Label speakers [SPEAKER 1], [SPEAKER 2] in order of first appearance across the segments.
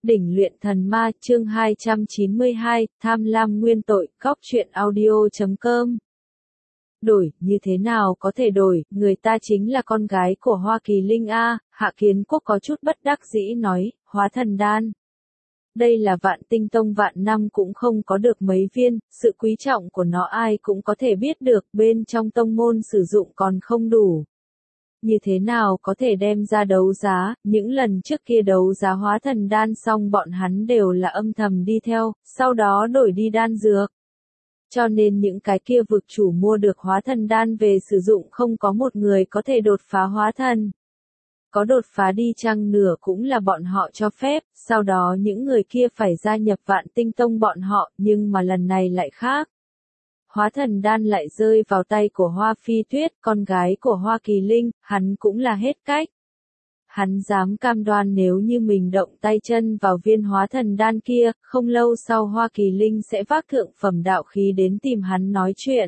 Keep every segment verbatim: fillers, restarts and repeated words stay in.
[SPEAKER 1] Đỉnh luyện thần ma chương hai trăm chín mươi hai, tham lam nguyên tội, góc truyện audio chấm com. Đổi, như thế nào có thể đổi, người ta chính là con gái của Hoa Kỳ Linh a. Hạ Kiến Quốc có chút bất đắc dĩ nói, hóa thần đan. Đây là vạn tinh tông vạn năm cũng không có được mấy viên, sự quý trọng của nó ai cũng có thể biết được, bên trong tông môn sử dụng còn không đủ. Như thế nào có thể đem ra đấu giá, những lần trước kia đấu giá hóa thần đan xong bọn hắn đều là âm thầm đi theo, sau đó đổi đi đan dược. Cho nên những cái kia vực chủ mua được hóa thần đan về sử dụng không có một người có thể đột phá hóa thần. Có đột phá đi chăng nửa cũng là bọn họ cho phép, sau đó những người kia phải gia nhập vạn tinh tông bọn họ, nhưng mà lần này lại khác. Hóa thần đan lại rơi vào tay của Hoa Phi Tuyết, con gái của Hoa Kỳ Linh, hắn cũng là hết cách. Hắn dám cam đoan nếu như mình động tay chân vào viên hóa thần đan kia, không lâu sau Hoa Kỳ Linh sẽ vác thượng phẩm đạo khí đến tìm hắn nói chuyện.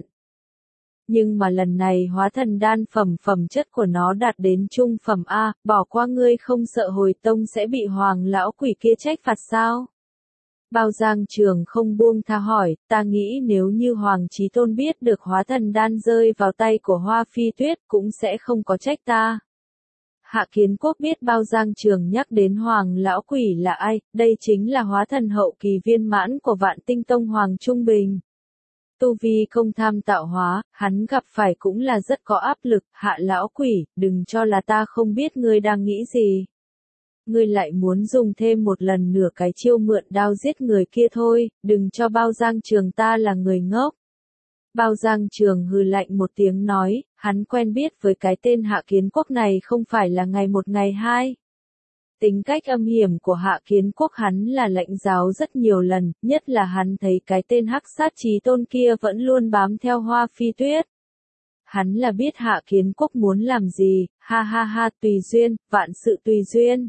[SPEAKER 1] Nhưng mà lần này hóa thần đan phẩm phẩm chất của nó đạt đến trung phẩm A, bỏ qua ngươi không sợ hồi tông sẽ bị hoàng lão quỷ kia trách phạt sao? Bao Giang Trường không buông tha hỏi, ta nghĩ nếu như Hoàng Chí Tôn biết được hóa thần đan rơi vào tay của Hoa Phi Tuyết cũng sẽ không có trách ta. Hạ Kiến Quốc biết Bao Giang Trường nhắc đến Hoàng lão quỷ là ai, đây chính là hóa thần hậu kỳ viên mãn của vạn tinh tông Hoàng Trung Bình. Tu vi không tham tạo hóa, hắn gặp phải cũng là rất có áp lực, Hạ lão quỷ, đừng cho là ta không biết ngươi đang nghĩ gì. Ngươi lại muốn dùng thêm một lần nửa cái chiêu mượn đao giết người kia thôi, đừng cho Bao Giang Trường ta là người ngốc. Bao Giang Trường hừ lạnh một tiếng nói, hắn quen biết với cái tên Hạ Kiến Quốc này không phải là ngày một ngày hai. Tính cách âm hiểm của Hạ Kiến Quốc hắn là lãnh giáo rất nhiều lần, nhất là hắn thấy cái tên Hắc Sát Chí Tôn kia vẫn luôn bám theo Hoa Phi Tuyết. Hắn là biết Hạ Kiến Quốc muốn làm gì, ha ha ha, tùy duyên, vạn sự tùy duyên.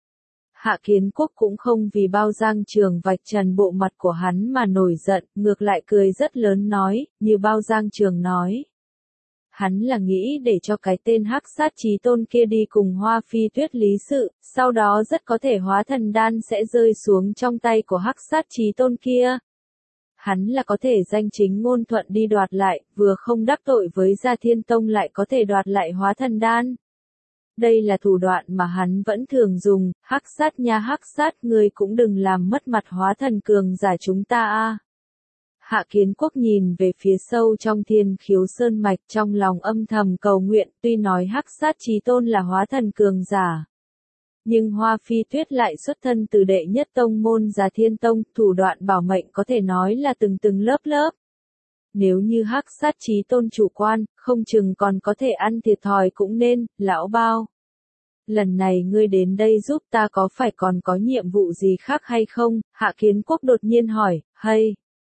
[SPEAKER 1] Hạ Kiến Quốc cũng không vì Bao Giang Trường vạch trần bộ mặt của hắn mà nổi giận, ngược lại cười rất lớn nói, như Bao Giang Trường nói. Hắn là nghĩ để cho cái tên Hắc Sát Chí Tôn kia đi cùng Hoa Phi Tuyết lý sự, sau đó rất có thể hóa thần đan sẽ rơi xuống trong tay của Hắc Sát Chí Tôn kia. Hắn là có thể danh chính ngôn thuận đi đoạt lại, vừa không đắc tội với Gia Thiên Tông lại có thể đoạt lại hóa thần đan. Đây là thủ đoạn mà hắn vẫn thường dùng, Hắc Sát nha Hắc Sát, ngươi cũng đừng làm mất mặt hóa thần cường giả chúng ta a. Hạ Kiến Quốc nhìn về phía sâu trong Thiên Khiếu Sơn mạch, trong lòng âm thầm cầu nguyện, tuy nói Hắc Sát Chí Tôn là hóa thần cường giả, nhưng Hoa Phi Tuyết lại xuất thân từ đệ nhất tông môn Gia Thiên Tông, thủ đoạn bảo mệnh có thể nói là từng từng lớp lớp. Nếu như Hắc Sát Chí Tôn chủ quan, không chừng còn có thể ăn thiệt thòi cũng nên, lão Bao. Lần này ngươi đến đây giúp ta có phải còn có nhiệm vụ gì khác hay không? Hạ Kiến Quốc đột nhiên hỏi, hay?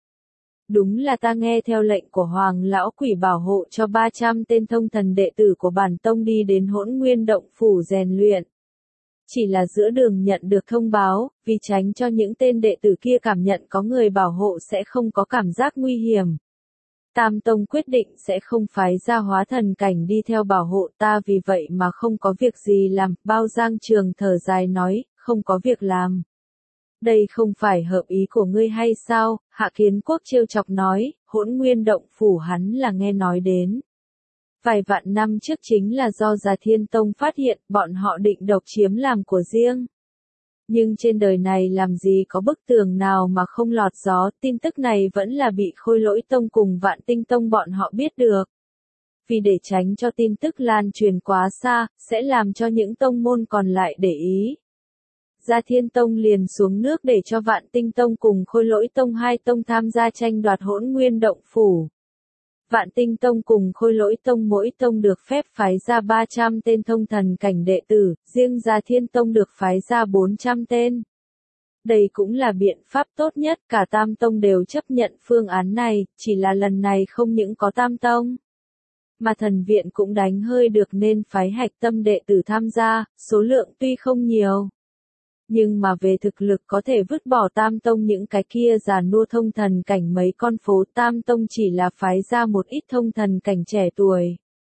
[SPEAKER 1] Đúng là ta nghe theo lệnh của Hoàng lão quỷ bảo hộ cho ba trăm tên thông thần đệ tử của bản tông đi đến Hỗn Nguyên Động phủ rèn luyện. Chỉ là giữa đường nhận được thông báo, vì tránh cho những tên đệ tử kia cảm nhận có người bảo hộ sẽ không có cảm giác nguy hiểm. Tam Tông quyết định sẽ không phái ra hóa thần cảnh đi theo bảo hộ ta, vì vậy mà không có việc gì làm. Bao Giang Trường thở dài nói, không có việc làm. Đây không phải hợp ý của ngươi hay sao? Hạ Kiến Quốc trêu chọc nói, Hỗn Nguyên Động phủ hắn là nghe nói đến. Vài vạn năm trước chính là do Gia Thiên Tông phát hiện, bọn họ định độc chiếm làm của riêng. Nhưng trên đời này làm gì có bức tường nào mà không lọt gió, tin tức này vẫn là bị Khôi Lỗi Tông cùng Vạn Tinh Tông bọn họ biết được. Vì để tránh cho tin tức lan truyền quá xa, sẽ làm cho những tông môn còn lại để ý. Gia Thiên Tông liền xuống nước để cho Vạn Tinh Tông cùng Khôi Lỗi Tông hai tông tham gia tranh đoạt Hỗn Nguyên Động phủ. Vạn Tinh Tông cùng Khôi Lỗi Tông mỗi tông được phép phái ra ba trăm tên thông thần cảnh đệ tử, riêng Gia Thiên Tông được phái ra bốn trăm tên. Đây cũng là biện pháp tốt nhất, cả tam tông đều chấp nhận phương án này, chỉ là lần này không những có tam tông, mà thần viện cũng đánh hơi được nên phái hạch tâm đệ tử tham gia, số lượng tuy không nhiều. Nhưng mà về thực lực có thể vứt bỏ tam tông những cái kia già nua thông thần cảnh mấy con phố, tam tông chỉ là phái ra một ít thông thần cảnh trẻ tuổi.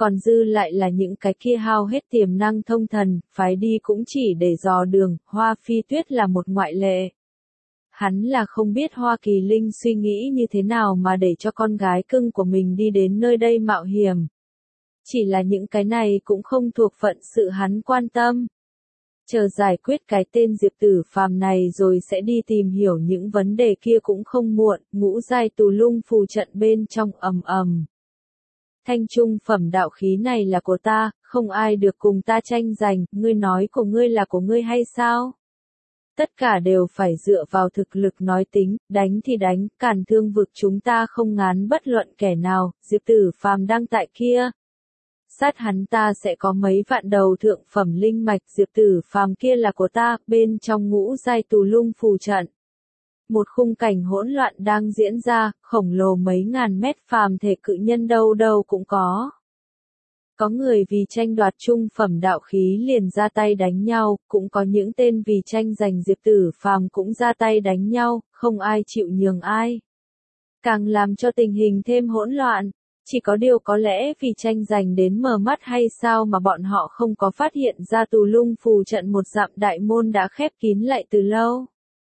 [SPEAKER 1] Còn dư lại là những cái kia hao hết tiềm năng thông thần, phái đi cũng chỉ để dò đường, Hoa Phi Tuyết là một ngoại lệ. Hắn là không biết Hoa Kỳ Linh suy nghĩ như thế nào mà để cho con gái cưng của mình đi đến nơi đây mạo hiểm. Chỉ là những cái này cũng không thuộc phận sự hắn quan tâm. Chờ giải quyết cái tên Diệp Tử Phàm này rồi sẽ đi tìm hiểu những vấn đề kia cũng không muộn, ngũ giai tù lung phù trận bên trong ầm ầm. Thanh trung phẩm đạo khí này là của ta, không ai được cùng ta tranh giành, ngươi nói của ngươi là của ngươi hay sao? Tất cả đều phải dựa vào thực lực nói tính, đánh thì đánh, càn thương vực chúng ta không ngán bất luận kẻ nào, Diệp Tử Phàm đang tại kia. Sát hắn ta sẽ có mấy vạn đầu thượng phẩm linh mạch, Diệp Tử Phàm kia là của ta, bên trong ngũ giai tù lung phù trận. Một khung cảnh hỗn loạn đang diễn ra, khổng lồ mấy ngàn mét phàm thể cự nhân đâu đâu cũng có. Có người vì tranh đoạt trung phẩm đạo khí liền ra tay đánh nhau, cũng có những tên vì tranh giành Diệp Tử Phàm cũng ra tay đánh nhau, không ai chịu nhường ai. Càng làm cho tình hình thêm hỗn loạn, chỉ có điều có lẽ vì tranh giành đến mờ mắt hay sao mà bọn họ không có phát hiện ra tù lung phù trận một dặm đại môn đã khép kín lại từ lâu.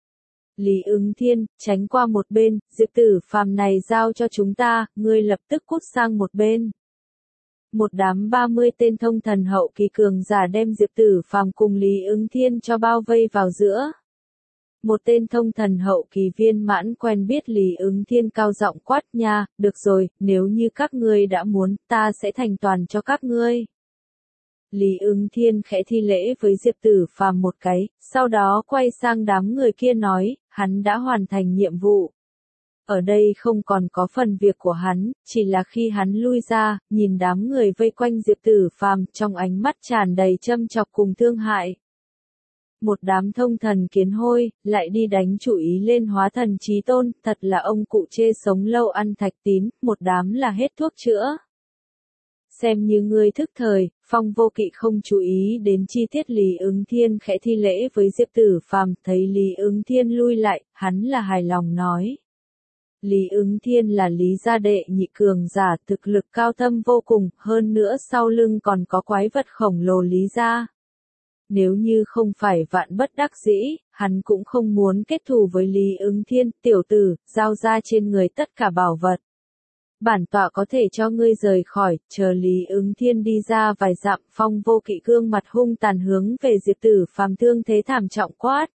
[SPEAKER 1] Lý Ứng Thiên, tránh qua một bên, Diệp Tử Phàm này giao cho chúng ta, ngươi lập tức cút sang một bên. Một đám ba mươi tên thông thần hậu kỳ cường giả đem Diệp Tử Phàm cùng Lý Ứng Thiên cho bao vây vào giữa. Một tên thông thần hậu kỳ viên mãn quen biết Lý Ứng Thiên cao giọng quát nha, được rồi, nếu như các ngươi đã muốn, ta sẽ thành toàn cho các ngươi. Lý Ứng Thiên khẽ thi lễ với Diệp Tử Phàm một cái, sau đó quay sang đám người kia nói, hắn đã hoàn thành nhiệm vụ. Ở đây không còn có phần việc của hắn, chỉ là khi hắn lui ra, nhìn đám người vây quanh Diệp Tử Phàm trong ánh mắt tràn đầy châm chọc cùng thương hại. Một đám thông thần kiến hôi, lại đi đánh chủ ý lên hóa thần chí tôn, thật là ông cụ chê sống lâu ăn thạch tín, một đám là hết thuốc chữa. Xem như ngươi thức thời, Phong Vô Kỵ không chú ý đến chi tiết Lý Ứng Thiên khẽ thi lễ với Diệp Tử Phàm, thấy Lý Ứng Thiên lui lại, hắn là hài lòng nói. Lý Ứng Thiên là Lý gia đệ nhị cường giả, thực lực cao thâm vô cùng, hơn nữa sau lưng còn có quái vật khổng lồ Lý gia. Nếu như không phải vạn bất đắc dĩ, hắn cũng không muốn kết thù với Lý Ứng Thiên, tiểu tử, giao ra trên người tất cả bảo vật. Bản tọa có thể cho ngươi rời khỏi, chờ Lý Ứng Thiên đi ra vài dặm, Phong Vô Kỵ gương mặt hung tàn hướng về Diệp Tử Phàm thương thế thảm trọng quát.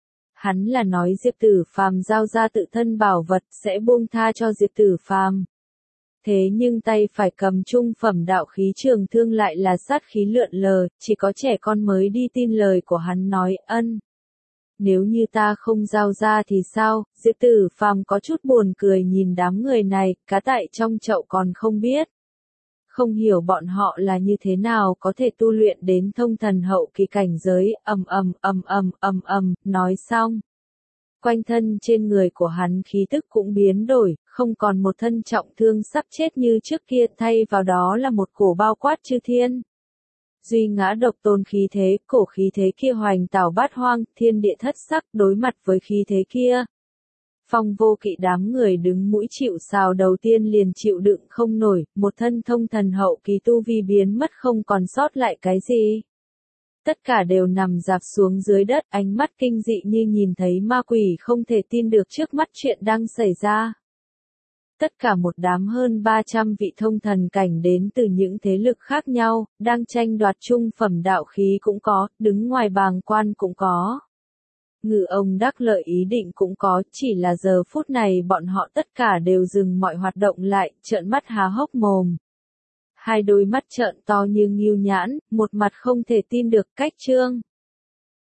[SPEAKER 1] Hắn là nói Diệp Tử Phàm giao ra tự thân bảo vật sẽ buông tha cho Diệp Tử Phàm. Thế nhưng tay phải cầm trung phẩm đạo khí trường thương lại là sát khí lượn lờ, chỉ có trẻ con mới đi tin lời của hắn nói ân. Nếu như ta không giao ra thì sao? Diệp Tử Phàm có chút buồn cười nhìn đám người này, cá tại trong chậu còn không biết. Không hiểu bọn họ là như thế nào có thể tu luyện đến thông thần hậu kỳ cảnh giới, ầm ầm ầm ầm ầm ầm, nói xong. Quanh thân trên người của hắn khí tức cũng biến đổi, không còn một thân trọng thương sắp chết như trước kia, thay vào đó là một cổ bao quát chư thiên. Duy ngã độc tôn khí thế, cổ khí thế kia hoành tảo bát hoang, thiên địa thất sắc, đối mặt với khí thế kia. Phong Vô Kỵ đám người đứng mũi chịu sào đầu tiên liền chịu đựng không nổi, một thân thông thần hậu kỳ tu vi biến mất không còn sót lại cái gì. Tất cả đều nằm rạp xuống dưới đất, ánh mắt kinh dị như nhìn thấy ma quỷ, không thể tin được trước mắt chuyện đang xảy ra. Tất cả một đám hơn ba trăm vị thông thần cảnh đến từ những thế lực khác nhau, đang tranh đoạt trung phẩm đạo khí cũng có, đứng ngoài bàng quan cũng có. Ngự ông đắc lợi ý định cũng có, chỉ là giờ phút này bọn họ tất cả đều dừng mọi hoạt động lại, trợn mắt há hốc mồm. Hai đôi mắt trợn to như ngưu nhãn, một mặt không thể tin được cách trương.